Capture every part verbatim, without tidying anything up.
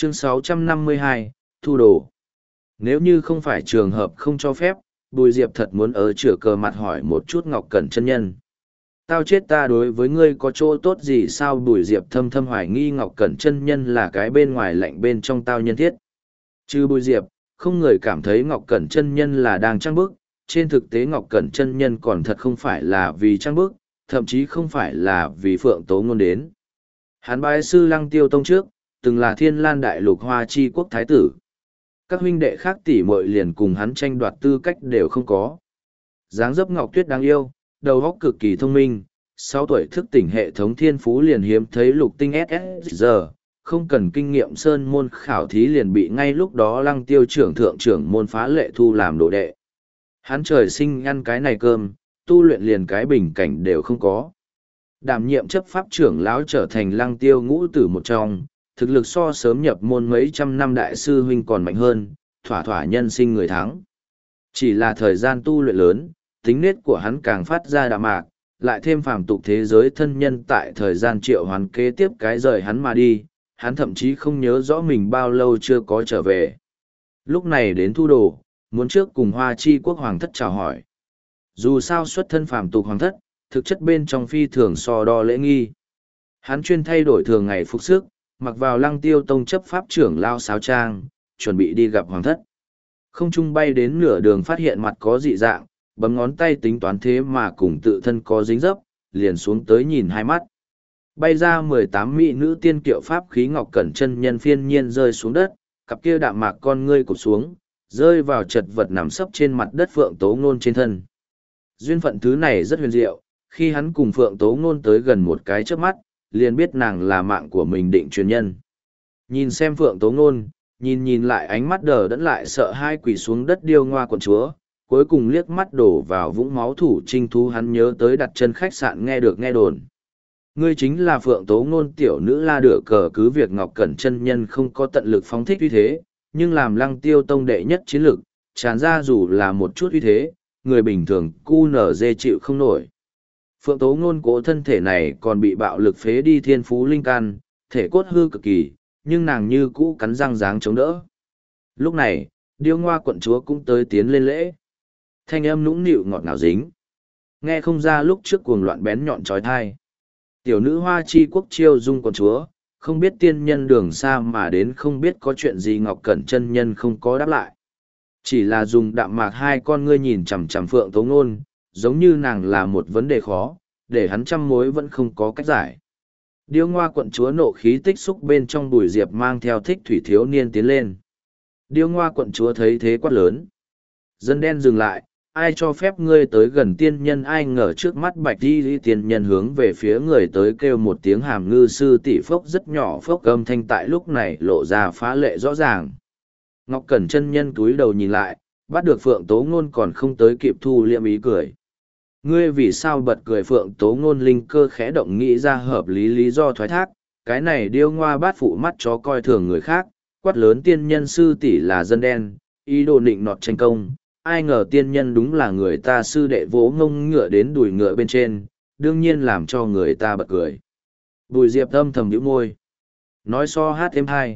Chương sáu trăm năm mươi hai, Thu đồ. Nếu như không phải trường hợp không cho phép, Bùi Diệp thật muốn ở chửa cờ mặt hỏi một chút Ngọc Cẩn chân nhân. Tao chết ta đối với ngươi có chỗ tốt gì sao? Bùi Diệp thâm thâm hoài nghi Ngọc Cẩn chân nhân là cái bên ngoài lạnh bên trong tao nhân thiết. Chứ Bùi Diệp, không người cảm thấy Ngọc Cẩn chân nhân là đang trang bức, trên thực tế Ngọc Cẩn chân nhân còn thật không phải là vì trang bức, thậm chí không phải là vì Phượng Tố Ngôn đến. Hắn bái sư Lăng Tiêu Tông trước, từng là Thiên Lan Đại Lục Hoa Chi Quốc Thái tử. Các huynh đệ khác tỷ muội liền cùng hắn tranh đoạt tư cách đều không có. Dáng dấp Ngọc Tuyết đáng yêu, đầu óc cực kỳ thông minh, sáu tuổi thức tỉnh hệ thống thiên phú liền hiếm thấy lục tinh ét ét giờ, không cần kinh nghiệm sơn môn khảo thí liền bị ngay lúc đó Lăng Tiêu trưởng thượng trưởng môn phá lệ thu làm đồ đệ. Hắn trời sinh ăn cái này cơm, tu luyện liền cái bình cảnh đều không có. Đảm nhiệm chấp pháp trưởng lão trở thành Lăng Tiêu ngũ tử một trong, thực lực so sớm nhập môn mấy trăm năm đại sư huynh còn mạnh hơn, thỏa thỏa nhân sinh người thắng. Chỉ là thời gian tu luyện lớn, tính nết của hắn càng phát ra đạm mạc, lại thêm phàm tục thế giới thân nhân tại thời gian triệu hoán kế tiếp cái rời hắn mà đi, hắn thậm chí không nhớ rõ mình bao lâu chưa có trở về. Lúc này đến thu đồ, muốn trước cùng Hoa Chi Quốc hoàng thất chào hỏi. Dù sao xuất thân phàm tục hoàng thất, thực chất bên trong phi thường so đo lễ nghi. Hắn chuyên thay đổi thường ngày phục sức, mặc vào Lăng Tiêu Tông chấp pháp trưởng lao sáo trang, chuẩn bị đi gặp hoàng thất. Không trung bay đến nửa đường phát hiện mặt có dị dạng, bấm ngón tay tính toán thế mà cùng tự thân có dính dấp, liền xuống tới nhìn hai mắt. Bay ra mười tám mỹ nữ tiên kiệu pháp khí Ngọc Cẩn chân nhân phiên nhiên rơi xuống đất, cặp kia đạm mạc con ngươi cụp xuống, rơi vào chật vật nằm sấp trên mặt đất Phượng Tố Ngôn trên thân. Duyên phận thứ này rất huyền diệu, khi hắn cùng Phượng Tố Ngôn tới gần một cái trước mắt, liền biết nàng là mạng của mình định truyền nhân. Nhìn xem Phượng Tố Ngôn, nhìn nhìn lại ánh mắt đờ đẫn lại sợ hai quỳ xuống đất điêu ngoa quận chúa, cuối cùng liếc mắt đổ vào vũng máu thủ trinh thú hắn nhớ tới đặt chân khách sạn nghe được nghe đồn. Ngươi chính là Phượng Tố Ngôn tiểu nữ la đựa cờ cứ việc Ngọc Cẩn chân nhân không có tận lực phóng thích uy thế, nhưng làm Lăng Tiêu Tông đệ nhất chiến lực, tràn ra dù là một chút uy thế, người bình thường cu nở dê chịu không nổi. Phượng Tố Ngôn cố thân thể này còn bị bạo lực phế đi thiên phú linh can, thể cốt hư cực kỳ, nhưng nàng như cũ cắn răng dáng chống đỡ. Lúc này, điêu ngoa quận chúa cũng tới tiến lên lễ. Thanh âm nũng nịu ngọt ngào dính. Nghe không ra lúc trước cuồng loạn bén nhọn trói thai. Tiểu nữ Hoa Chi Quốc chiêu dung quận chúa, không biết tiên nhân đường xa mà đến không biết có chuyện gì Ngọc Cẩn chân nhân không có đáp lại. Chỉ là dùng đạm mạc hai con ngươi nhìn chằm chằm Phượng Tố Ngôn, giống như nàng là một vấn đề khó, để hắn trăm mối vẫn không có cách giải. Điêu ngoa quận chúa nộ khí tích xúc bên trong Bùi Diệp mang theo thích thủy thiếu niên tiến lên. Điêu ngoa quận chúa thấy thế quát lớn. Dân đen dừng lại, ai cho phép ngươi tới gần tiên nhân? Ai ngờ trước mắt bạch đi đi tiên nhân hướng về phía người tới kêu một tiếng hàm ngư sư tỷ phốc rất nhỏ phốc âm thanh tại lúc này lộ ra phá lệ rõ ràng. Ngọc Cẩn chân nhân túi đầu nhìn lại, bắt được Phượng Tố Ngôn còn không tới kịp thu liệm ý cười. Ngươi vì sao bật cười? Phượng Tố Ngôn linh cơ khẽ động nghĩ ra hợp lý lý do thoái thác, cái này điêu ngoa bát phụ mắt chó coi thường người khác, quát lớn tiên nhân sư tỷ là dân đen, ý đồ nịnh nọt tranh công, ai ngờ tiên nhân đúng là người ta sư đệ vỗ ngông ngựa đến đùi ngựa bên trên, đương nhiên làm cho người ta bật cười. Bùi Diệp âm thầm nhíu môi, nói so hát thêm hai,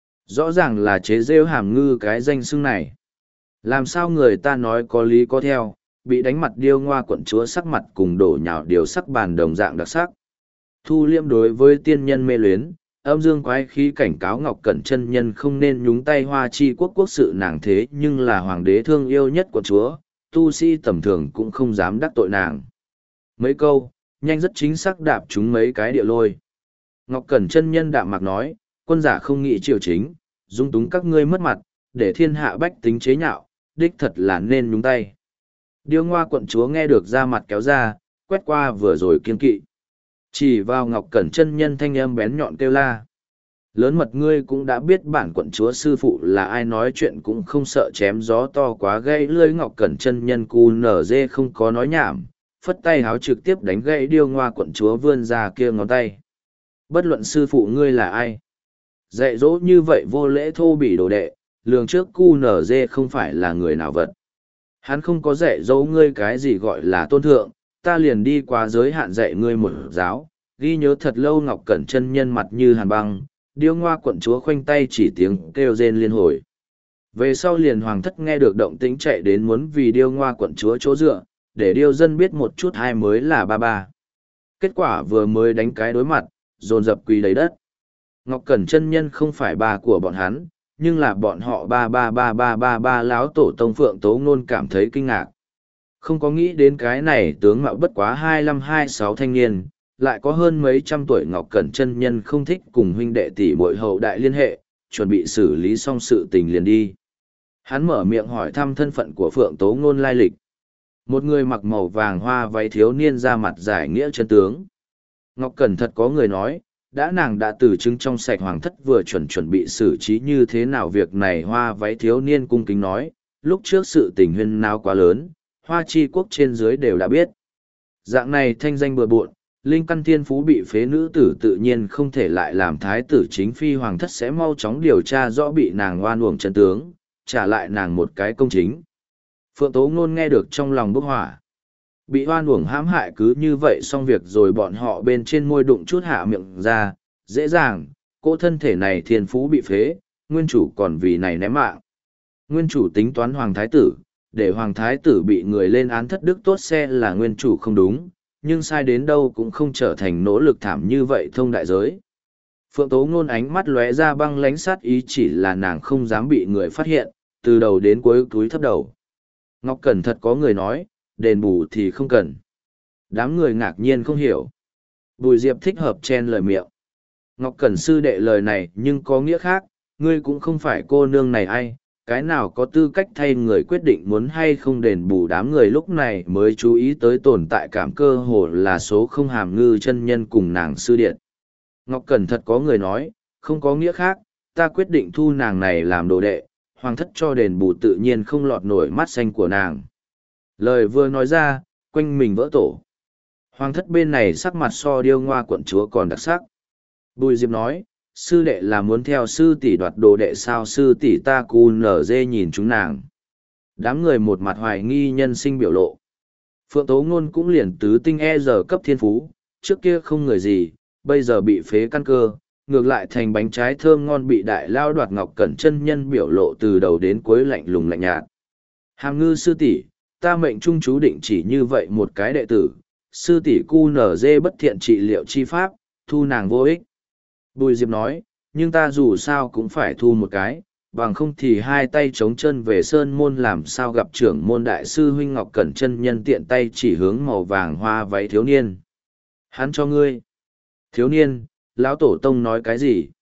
rõ ràng là chế rêu hàm ngư cái danh xưng này. Làm sao người ta nói có lý có theo, bị đánh mặt điêu ngoa quận chúa sắc mặt cùng đổ nhào điều sắc bàn đồng dạng đặc sắc. Thu liêm đối với tiên nhân mê luyến, âm dương quái khí cảnh cáo Ngọc Cẩn chân nhân không nên nhúng tay Hoa Chi Quốc quốc sự nàng thế nhưng là hoàng đế thương yêu nhất quận chúa, tu sĩ tầm thường cũng không dám đắc tội nàng. Mấy câu, nhanh rất chính xác đạp chúng mấy cái địa lôi. Ngọc Cẩn chân nhân đạm mạc nói, quân giả không nghĩ triều chính, dung túng các ngươi mất mặt, để thiên hạ bách tính chế nhạo, đích thật là nên nhúng tay. Điêu ngoa quận chúa nghe được ra mặt kéo ra, quét qua vừa rồi kiên kỵ. Chỉ vào Ngọc Cẩn chân nhân thanh âm bén nhọn kêu la. Lớn mật ngươi cũng đã biết bản quận chúa sư phụ là ai, nói chuyện cũng không sợ chém gió to quá gây lưỡi. Ngọc Cẩn chân nhân cu nở dê không có nói nhảm, phất tay háo trực tiếp đánh gãy điêu ngoa quận chúa vươn ra kia ngón tay. Bất luận sư phụ ngươi là ai, dạy dỗ như vậy vô lễ thô bỉ đồ đệ, lường trước cu nở dê không phải là người nào vật. Hắn không có dạy dỗ ngươi cái gì gọi là tôn thượng, ta liền đi qua giới hạn dạy ngươi một giáo, ghi nhớ thật lâu. Ngọc Cẩn chân nhân mặt như hàn băng, Điêu ngoa quận chúa khoanh tay chỉ tiếng kêu rên liên hồi. Về sau liền hoàng thất nghe được động tĩnh chạy đến muốn vì điêu ngoa quận chúa chỗ dựa, để điêu dân biết một chút hai mới là ba ba. Kết quả vừa mới đánh cái đối mặt, dồn dập quỳ lấy đất. Ngọc Cẩn chân nhân không phải ba của bọn hắn, nhưng là bọn họ ba ba ba ba ba ba láo tổ tông Phượng Tố Ngôn cảm thấy kinh ngạc. Không có nghĩ đến cái này tướng mạo bất quá hai lăm hai sáu thanh niên, lại có hơn mấy trăm tuổi Ngọc Cẩn chân nhân không thích cùng huynh đệ tỷ muội hậu đại liên hệ, chuẩn bị xử lý xong sự tình liền đi. Hắn mở miệng hỏi thăm thân phận của Phượng Tố Ngôn lai lịch. Một người mặc màu vàng hoa váy thiếu niên ra mặt giải nghĩa chân tướng. Ngọc Cẩn thật có người nói, đã nàng đã từ chứng trong sạch hoàng thất vừa chuẩn chuẩn bị xử trí như thế nào việc này hoa váy thiếu niên cung kính nói, lúc trước sự tình huyên náo quá lớn, hoa chi quốc trên dưới đều đã biết. Dạng này thanh danh bừa bộn, linh căn thiên phú bị phế nữ tử tự nhiên không thể lại làm thái tử chính phi hoàng thất sẽ mau chóng điều tra rõ bị nàng oan uổng chân tướng, trả lại nàng một cái công chính. Phượng Tố Ngôn nghe được trong lòng bốc hỏa. Bị oan uổng hãm hại cứ như vậy xong việc rồi bọn họ bên trên môi đụng chút hạ miệng ra, dễ dàng, cô thân thể này thiên phú bị phế, nguyên chủ còn vì này ném mạng. Nguyên chủ tính toán hoàng thái tử, để hoàng thái tử bị người lên án thất đức tốt xe là nguyên chủ không đúng, nhưng sai đến đâu cũng không trở thành nỗ lực thảm như vậy thông đại giới. Phượng Tố Ngôn ánh mắt lóe ra băng lánh sát ý chỉ là nàng không dám bị người phát hiện, từ đầu đến cuối túi thấp đầu. Ngọc Cẩn thật có người nói, đền bù thì không cần. Đám người ngạc nhiên không hiểu. Bùi Diệp thích hợp chen lời miệng. Ngọc Cẩn sư đệ lời này nhưng có nghĩa khác, ngươi cũng không phải cô nương này ai, cái nào có tư cách thay người quyết định muốn hay không đền bù. Đám người lúc này mới chú ý tới tồn tại cảm cơ hồ là số không hàm ngư chân nhân cùng nàng sư điện. Ngọc Cẩn thật có người nói, không có nghĩa khác, ta quyết định thu nàng này làm đồ đệ, hoàng thất cho đền bù tự nhiên không lọt nổi mắt xanh của nàng. Lời vừa nói ra, quanh mình vỡ tổ. Hoàng thất bên này sắc mặt so điêu ngoa quận chúa còn đặc sắc. Bùi Diệp nói, sư đệ là muốn theo sư tỷ đoạt đồ đệ sao? Sư tỷ ta cu nở dê nhìn chúng nàng. Đám người một mặt hoài nghi nhân sinh biểu lộ. Phượng Tố Ngôn cũng liền tứ tinh e giờ cấp thiên phú, trước kia không người gì, bây giờ bị phế căn cơ, ngược lại thành bánh trái thơm ngon bị đại lao đoạt. Ngọc Cẩn chân nhân biểu lộ từ đầu đến cuối lạnh lùng lạnh nhạt. Hàm ngư sư tỷ, ta mệnh trung chú định chỉ như vậy một cái đệ tử, sư tỷ cu nở dê bất thiện trị liệu chi pháp, thu nàng vô ích. Bùi Diệp nói, nhưng ta dù sao cũng phải thu một cái, bằng không thì hai tay trống chân về sơn môn làm sao gặp trưởng môn đại sư huynh. Ngọc Cẩn chân nhân tiện tay chỉ hướng màu vàng hoa váy thiếu niên. Hắn cho ngươi. Thiếu niên, lão tổ tông nói cái gì?